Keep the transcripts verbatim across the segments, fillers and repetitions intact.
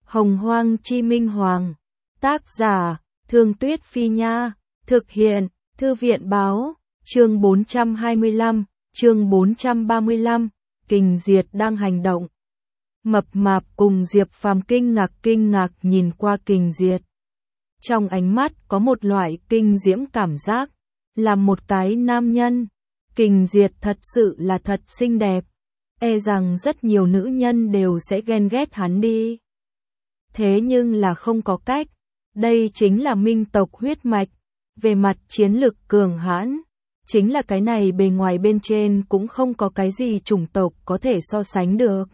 Hồng Hoang Chi Minh Hoàng. Tác giả, Thương Tuyết Phi Nha. Thực hiện, Thư viện Báo. Chương bốn trăm hai mươi lăm, chương bốn trăm ba mươi lăm, Kình Diệt đang hành động. Mập Mạp cùng Diệp Phàm kinh ngạc kinh ngạc nhìn qua Kình Diệt. Trong ánh mắt có một loại kinh diễm cảm giác, là một cái nam nhân. Kình Diệt thật sự là thật xinh đẹp, e rằng rất nhiều nữ nhân đều sẽ ghen ghét hắn đi. Thế nhưng là không có cách, đây chính là minh tộc huyết mạch, về mặt chiến lực cường hãn, chính là cái này bề ngoài bên trên cũng không có cái gì chủng tộc có thể so sánh được.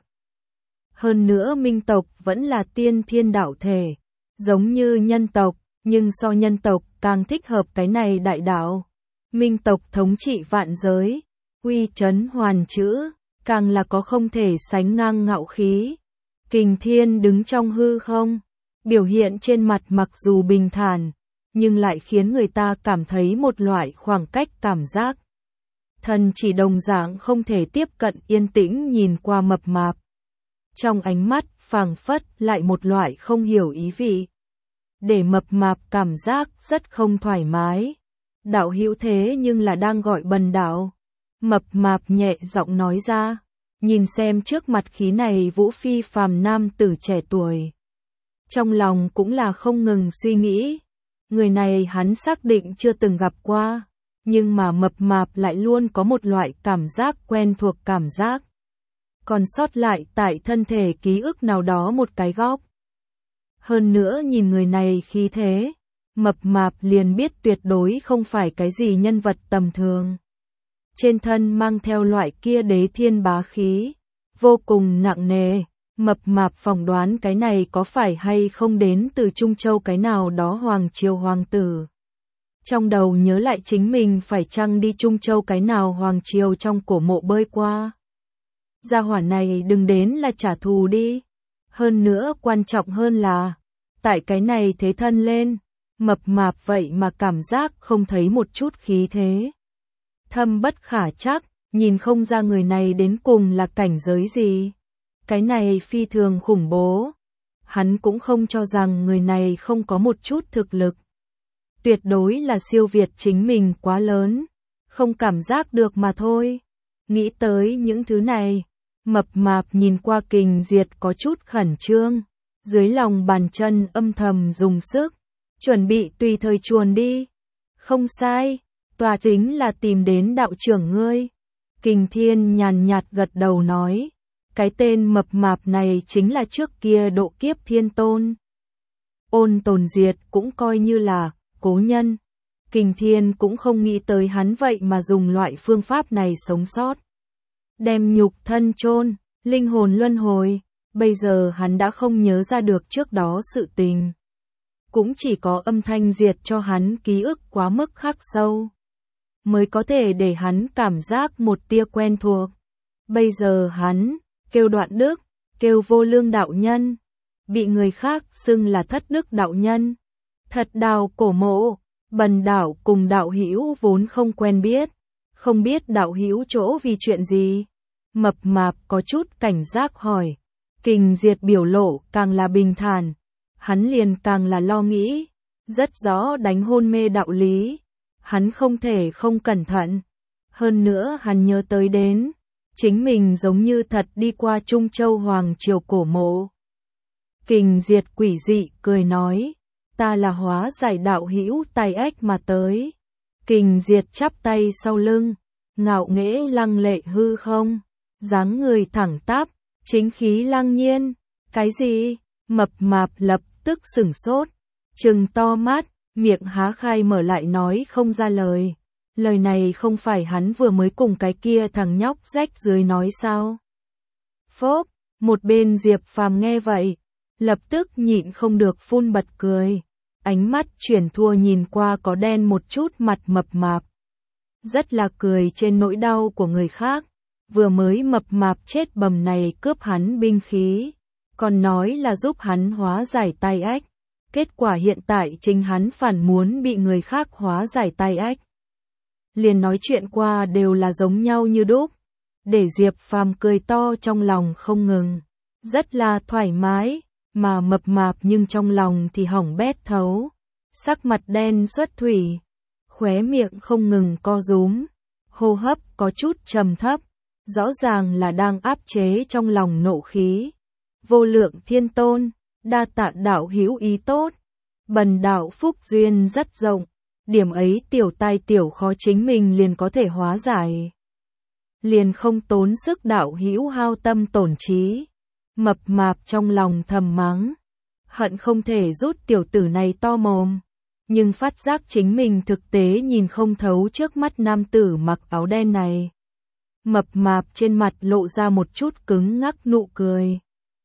Hơn nữa minh tộc vẫn là tiên thiên đạo thể, giống như nhân tộc, nhưng so nhân tộc càng thích hợp cái này đại đạo. Minh tộc thống trị vạn giới, uy chấn hoàn chữ, càng là có không thể sánh ngang ngạo khí. Kình Thiên đứng trong hư không, biểu hiện trên mặt mặc dù bình thản, nhưng lại khiến người ta cảm thấy một loại khoảng cách cảm giác. Thần chỉ đồng dạng không thể tiếp cận, yên tĩnh nhìn qua Mập Mạp. Trong ánh mắt phảng phất lại một loại không hiểu ý vị, để Mập Mạp cảm giác rất không thoải mái. Đạo hữu thế nhưng là đang gọi bần đạo. Mập Mạp nhẹ giọng nói ra, nhìn xem trước mặt khí này vũ phi phàm nam tử trẻ tuổi. Trong lòng cũng là không ngừng suy nghĩ, người này hắn xác định chưa từng gặp qua, nhưng mà Mập Mạp lại luôn có một loại cảm giác quen thuộc, cảm giác còn sót lại tại thân thể ký ức nào đó một cái góc. Hơn nữa nhìn người này khí thế, Mập Mạp liền biết tuyệt đối không phải cái gì nhân vật tầm thường. Trên thân mang theo loại kia đế thiên bá khí, vô cùng nặng nề. Mập Mạp phỏng đoán cái này có phải hay không đến từ Trung Châu cái nào đó hoàng triều hoàng tử. Trong đầu nhớ lại chính mình phải chăng đi Trung Châu cái nào hoàng triều trong cổ mộ bơi qua. Gia hỏa này đừng đến là trả thù đi. Hơn nữa quan trọng hơn là, tại cái này thế thân lên, Mập Mạp vậy mà cảm giác không thấy một chút khí thế. Thâm bất khả chắc, nhìn không ra người này đến cùng là cảnh giới gì. Cái này phi thường khủng bố. Hắn cũng không cho rằng người này không có một chút thực lực. Tuyệt đối là siêu việt chính mình quá lớn, không cảm giác được mà thôi. Nghĩ tới những thứ này, Mập Mạp nhìn qua Kình Diệt có chút khẩn trương, dưới lòng bàn chân âm thầm dùng sức, chuẩn bị tùy thời chuồn đi. Không sai, tòa tính là tìm đến đạo trưởng ngươi. Kình Thiên nhàn nhạt gật đầu nói, cái tên Mập Mạp này chính là trước kia độ kiếp thiên tôn. Ôn Tồn Diệt cũng coi như là cố nhân. Kình Thiên cũng không nghĩ tới hắn vậy mà dùng loại phương pháp này sống sót. Đem nhục thân chôn, linh hồn luân hồi, bây giờ hắn đã không nhớ ra được trước đó sự tình. Cũng chỉ có âm thanh diệt cho hắn ký ức quá mức khắc sâu, mới có thể để hắn cảm giác một tia quen thuộc. Bây giờ hắn, kêu Đoạn Đức, kêu Vô Lương đạo nhân, bị người khác xưng là Thất Đức đạo nhân. Thật đào cổ mộ, bần đạo cùng đạo hữu vốn không quen biết, không biết đạo hữu chỗ vì chuyện gì. Mập Mạp có chút cảnh giác hỏi. Kình Diệt biểu lộ càng là bình thản, hắn liền càng là lo nghĩ, rất rõ đánh hôn mê đạo lý, hắn không thể không cẩn thận. Hơn nữa hắn nhớ tới đến, chính mình giống như thật đi qua Trung Châu hoàng triều cổ mộ. Kình Diệt quỷ dị cười nói, ta là hóa giải đạo hữu tay ách mà tới. Kình Diệt chắp tay sau lưng, ngạo nghễ lăng lệ hư không, dáng người thẳng tắp, chính khí lăng nhiên. Cái gì? Mập Mạp lập tức sửng sốt, trừng to mắt, miệng há khai mở lại nói không ra lời. Lời này không phải hắn vừa mới cùng cái kia thằng nhóc rách dưới nói sao? Phốp, một bên Diệp Phàm nghe vậy, lập tức nhịn không được phun bật cười, ánh mắt chuyển thua nhìn qua có đen một chút mặt Mập Mạp. Rất là cười trên nỗi đau của người khác, vừa mới Mập Mạp chết bầm này cướp hắn binh khí, còn nói là giúp hắn hóa giải tai ách. Kết quả hiện tại chính hắn phản muốn bị người khác hóa giải tai ách. Liền nói chuyện qua đều là giống nhau như đúc, để Diệp Phàm cười to trong lòng không ngừng. Rất là thoải mái, mà mập mạp nhưng trong lòng thì hỏng bét thấu, sắc mặt đen xuất thủy, khóe miệng không ngừng co rúm, hô hấp có chút trầm thấp, rõ ràng là đang áp chế trong lòng nộ khí. Vô lượng thiên tôn, đa tạ đạo hữu ý tốt, bần đạo phúc duyên rất rộng, điểm ấy tiểu tai tiểu khó chính mình liền có thể hóa giải. Liền không tốn sức đạo hữu hao tâm tổn trí. Mập mạp trong lòng thầm mắng, hận không thể rút tiểu tử này to mồm, nhưng phát giác chính mình thực tế nhìn không thấu trước mắt nam tử mặc áo đen này. Mập mạp trên mặt lộ ra một chút cứng ngắc nụ cười.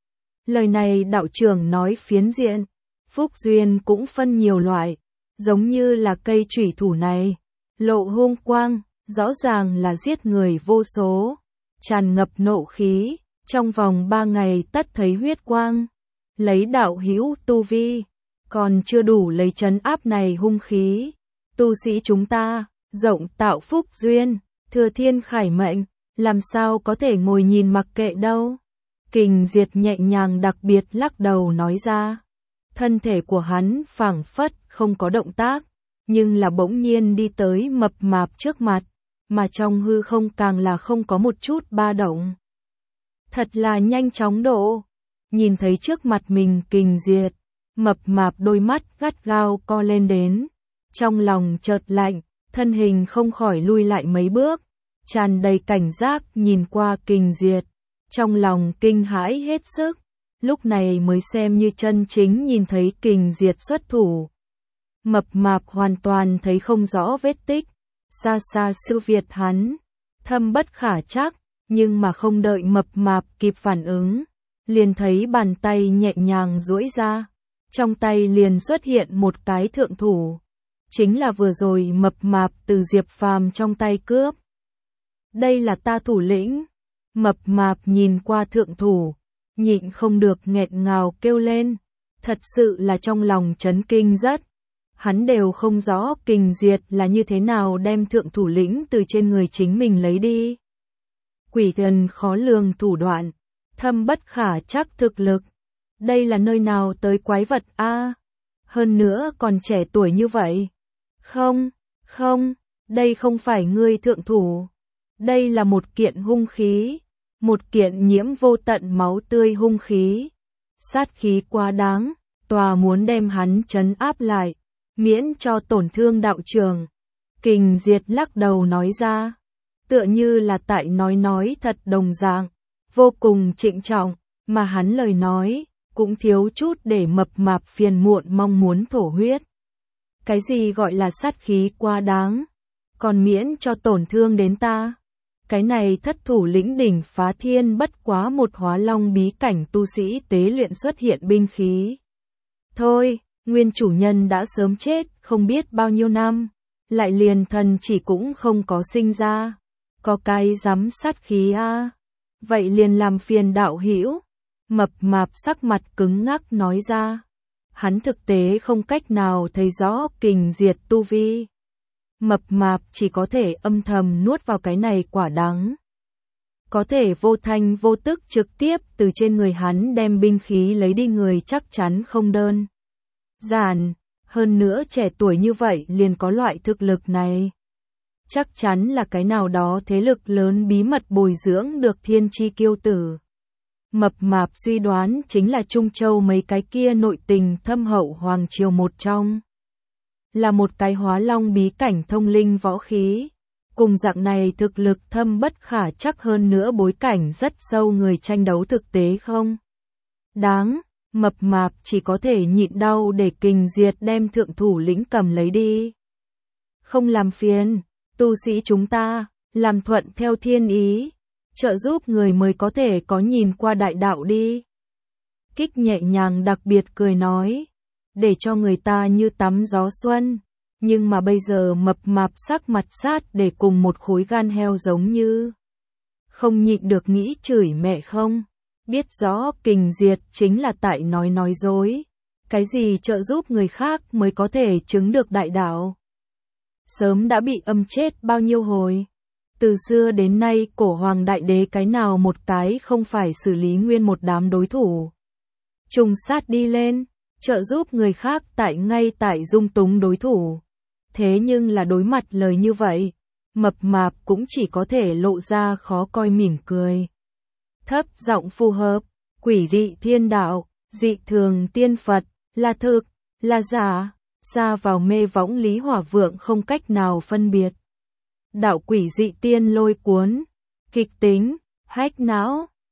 Lời này đạo trưởng nói phiến diện, phúc duyên cũng phân nhiều loại, giống như là cây chủy thủ này, lộ hung quang, rõ ràng là giết người vô số, tràn ngập nộ khí, trong vòng ba ngày tất thấy huyết quang. Lấy đạo hữu tu vi, còn chưa đủ lấy trấn áp này hung khí. Tu sĩ chúng ta, rộng tạo phúc duyên, thừa thiên khải mệnh, làm sao có thể ngồi nhìn mặc kệ đâu. Kình Diệt nhẹ nhàng đặc biệt lắc đầu nói ra. Thân thể của hắn phảng phất không có động tác, nhưng là bỗng nhiên đi tới mập mạp trước mặt, mà trong hư không càng là không có một chút ba động. Thật là nhanh chóng độ. Nhìn thấy trước mặt mình Kình Diệt, mập mạp đôi mắt gắt gao co lên đến, trong lòng chợt lạnh, thân hình không khỏi lui lại mấy bước, tràn đầy cảnh giác nhìn qua Kình Diệt, trong lòng kinh hãi hết sức, lúc này mới xem như chân chính nhìn thấy Kình Diệt xuất thủ. Mập mạp hoàn toàn thấy không rõ vết tích, xa xa siêu việt hắn, thâm bất khả trắc, nhưng mà không đợi mập mạp kịp phản ứng, liền thấy bàn tay nhẹ nhàng duỗi ra, trong tay liền xuất hiện một cái thượng thủ, chính là vừa rồi mập mạp từ Diệp Phàm trong tay cướp. Đây là ta thủ lĩnh. Mập mạp nhìn qua thượng thủ, nhịn không được nghẹn ngào kêu lên, thật sự là trong lòng chấn kinh rất. Hắn đều không rõ Kình Diệt là như thế nào đem thượng thủ lĩnh từ trên người chính mình lấy đi. Quỷ thần khó lường thủ đoạn, thâm bất khả trắc thực lực. Đây là nơi nào tới quái vật a? À, hơn nữa còn trẻ tuổi như vậy. Không, không, đây không phải ngươi thượng thủ. Đây là một kiện hung khí, một kiện nhiễm vô tận máu tươi hung khí. Sát khí quá đáng, tòa muốn đem hắn trấn áp lại, miễn cho tổn thương đạo trường. Kình Diệt lắc đầu nói ra, tựa như là tại nói nói thật đồng dạng, vô cùng trịnh trọng, mà hắn lời nói cũng thiếu chút để mập mạp phiền muộn mong muốn thổ huyết. Cái gì gọi là sát khí quá đáng, còn miễn cho tổn thương đến ta. Cái này thất thủ lĩnh đỉnh phá thiên bất quá một hóa long bí cảnh tu sĩ tế luyện xuất hiện binh khí. Thôi, nguyên chủ nhân đã sớm chết không biết bao nhiêu năm, lại liền thần chỉ cũng không có sinh ra. Có cái dám sát khí a à? Vậy liền làm phiền đạo hữu. Mập mạp sắc mặt cứng ngắc nói ra. Hắn thực tế không cách nào thấy rõ Kình Diệt tu vi. Mập mạp chỉ có thể âm thầm nuốt vào cái này quả đắng. Có thể vô thanh vô tức trực tiếp từ trên người hắn đem binh khí lấy đi người chắc chắn không đơn giản, hơn nữa trẻ tuổi như vậy liền có loại thực lực này. Chắc chắn là cái nào đó thế lực lớn bí mật bồi dưỡng được thiên chi kiêu tử. Mập mạp suy đoán chính là Trung Châu mấy cái kia nội tình thâm hậu hoàng triều một trong. Là một cái hóa long bí cảnh thông linh võ khí. Cùng dạng này thực lực thâm bất khả chắc hơn nữa bối cảnh rất sâu người tranh đấu thực tế không? Đáng, mập mạp chỉ có thể nhịn đau để Kình Diệt đem thượng thủ lĩnh cầm lấy đi. Không làm phiền, tu sĩ chúng ta, làm thuận theo thiên ý, trợ giúp người mới có thể có nhìn qua đại đạo đi. Kích nhẹ nhàng đặc biệt cười nói, để cho người ta như tắm gió xuân. Nhưng mà bây giờ mập mạp sắc mặt sát để cùng một khối gan heo giống như. Không nhịn được nghĩ chửi mẹ không. Biết rõ Kình Diệt chính là tại nói nói dối. Cái gì trợ giúp người khác mới có thể chứng được đại đạo. Sớm đã bị âm chết bao nhiêu hồi. Từ xưa đến nay cổ hoàng đại đế cái nào một cái không phải xử lý nguyên một đám đối thủ. trùng sát đi lên, trợ giúp người khác tại ngay tại dung túng đối thủ. Thế nhưng là đối mặt lời như vậy, mập mạp cũng chỉ có thể lộ ra khó coi mỉm cười. Thấp giọng phù hợp, quỷ dị thiên đạo, dị thường tiên Phật, là thực, là giả, xa vào mê võng Lý Hỏa Vượng không cách nào phân biệt. Đạo quỷ dị tiên lôi cuốn, kịch tính, hách não.